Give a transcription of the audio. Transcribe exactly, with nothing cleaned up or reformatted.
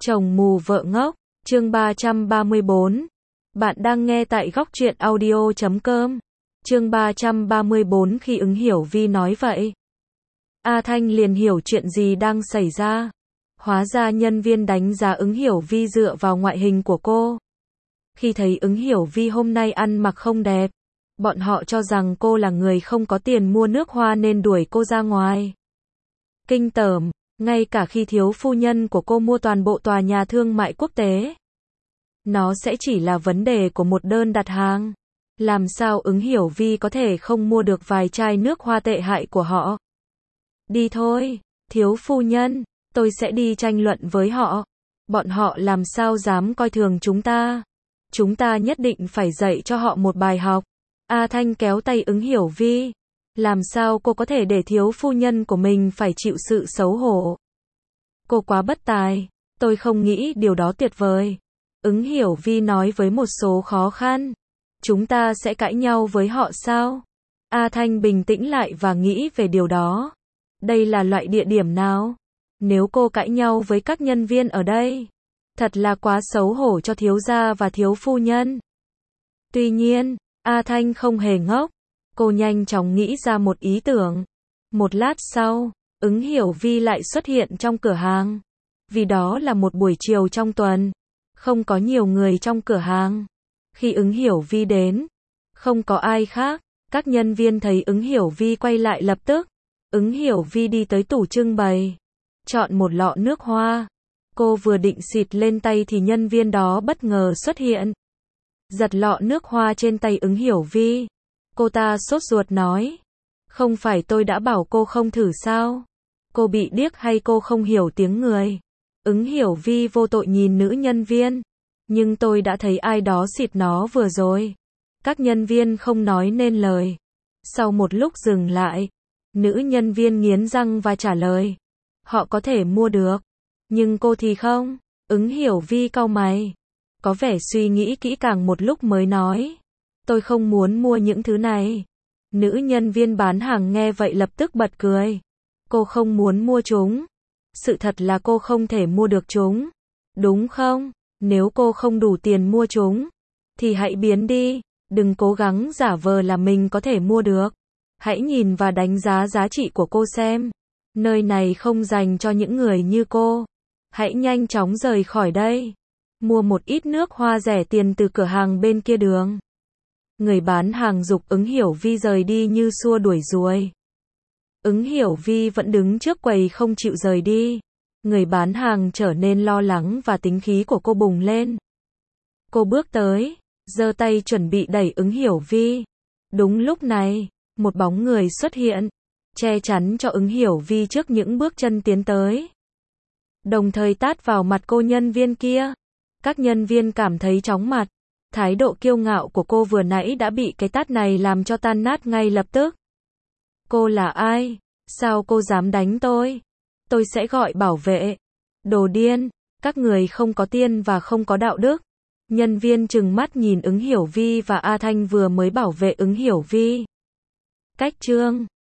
Chồng mù vợ ngốc, chương ba trăm ba mươi bốn. Bạn đang nghe tại góc truyện audio chấm com. Chương ba trăm ba mươi bốn. Khi Ứng Hiểu Vi nói vậy, A Thanh liền hiểu chuyện gì đang xảy ra. Hóa ra nhân viên đánh giá Ứng Hiểu Vi dựa vào ngoại hình của cô. Khi thấy Ứng Hiểu Vi hôm nay ăn mặc không đẹp, bọn họ cho rằng cô là người không có tiền mua nước hoa nên đuổi cô ra ngoài. Kinh tởm, ngay cả khi thiếu phu nhân của cô mua toàn bộ tòa nhà thương mại quốc tế, nó sẽ chỉ là vấn đề của một đơn đặt hàng. Làm sao Ứng Hiểu Vi có thể không mua được vài chai nước hoa tệ hại của họ? Đi thôi, thiếu phu nhân, tôi sẽ đi tranh luận với họ. Bọn họ làm sao dám coi thường chúng ta? Chúng ta nhất định phải dạy cho họ một bài học. A Thanh kéo tay Ứng Hiểu Vi. Làm sao cô có thể để thiếu phu nhân của mình phải chịu sự xấu hổ? Cô quá bất tài, tôi không nghĩ điều đó tuyệt vời. Ứng Hiểu Vi nói với một số khó khăn. Chúng ta sẽ cãi nhau với họ sao? A Thanh bình tĩnh lại và nghĩ về điều đó. Đây là loại địa điểm nào? Nếu cô cãi nhau với các nhân viên ở đây, thật là quá xấu hổ cho thiếu gia và thiếu phu nhân. Tuy nhiên, A Thanh không hề ngốc. Cô nhanh chóng nghĩ ra một ý tưởng. Một lát sau, Ứng Hiểu Vi lại xuất hiện trong cửa hàng. Vì đó là một buổi chiều trong tuần, không có nhiều người trong cửa hàng. Khi Ứng Hiểu Vi đến, không có ai khác. Các nhân viên thấy Ứng Hiểu Vi quay lại lập tức. Ứng Hiểu Vi đi tới tủ trưng bày, chọn một lọ nước hoa. Cô vừa định xịt lên tay thì nhân viên đó bất ngờ xuất hiện, giật lọ nước hoa trên tay Ứng Hiểu Vi. Cô ta sốt ruột nói, không phải tôi đã bảo cô không thử sao? Cô bị điếc hay cô không hiểu tiếng người? Ứng Hiểu Vi vô tội nhìn nữ nhân viên. Nhưng tôi đã thấy ai đó xịt nó vừa rồi. Các nhân viên không nói nên lời. Sau một lúc dừng lại, nữ nhân viên nghiến răng và trả lời, họ có thể mua được, nhưng cô thì không. Ứng Hiểu Vi cau mày, có vẻ suy nghĩ kỹ càng một lúc mới nói, tôi không muốn mua những thứ này. Nữ nhân viên bán hàng nghe vậy lập tức bật cười. Cô không muốn mua chúng. Sự thật là cô không thể mua được chúng, đúng không? Nếu cô không đủ tiền mua chúng, thì hãy biến đi. Đừng cố gắng giả vờ là mình có thể mua được. Hãy nhìn và đánh giá giá trị của cô xem. Nơi này không dành cho những người như cô. Hãy nhanh chóng rời khỏi đây. Mua một ít nước hoa rẻ tiền từ cửa hàng bên kia đường. Người bán hàng giục Ứng Hiểu Vi rời đi như xua đuổi ruồi. Ứng Hiểu Vi vẫn đứng trước quầy không chịu rời đi. Người bán hàng trở nên lo lắng và tính khí của cô bùng lên. Cô bước tới, giơ tay chuẩn bị đẩy Ứng Hiểu Vi. Đúng lúc này, một bóng người xuất hiện, che chắn cho Ứng Hiểu Vi trước những bước chân tiến tới, đồng thời tát vào mặt cô nhân viên kia. Các nhân viên cảm thấy chóng mặt. Thái độ kiêu ngạo của cô vừa nãy đã bị cái tát này làm cho tan nát ngay lập tức. Cô là ai? Sao cô dám đánh tôi? Tôi sẽ gọi bảo vệ. Đồ điên, các người không có tiên và không có đạo đức. Nhân viên trừng mắt nhìn Ứng Hiểu Vi và A Thanh vừa mới bảo vệ Ứng Hiểu Vi. Cách chương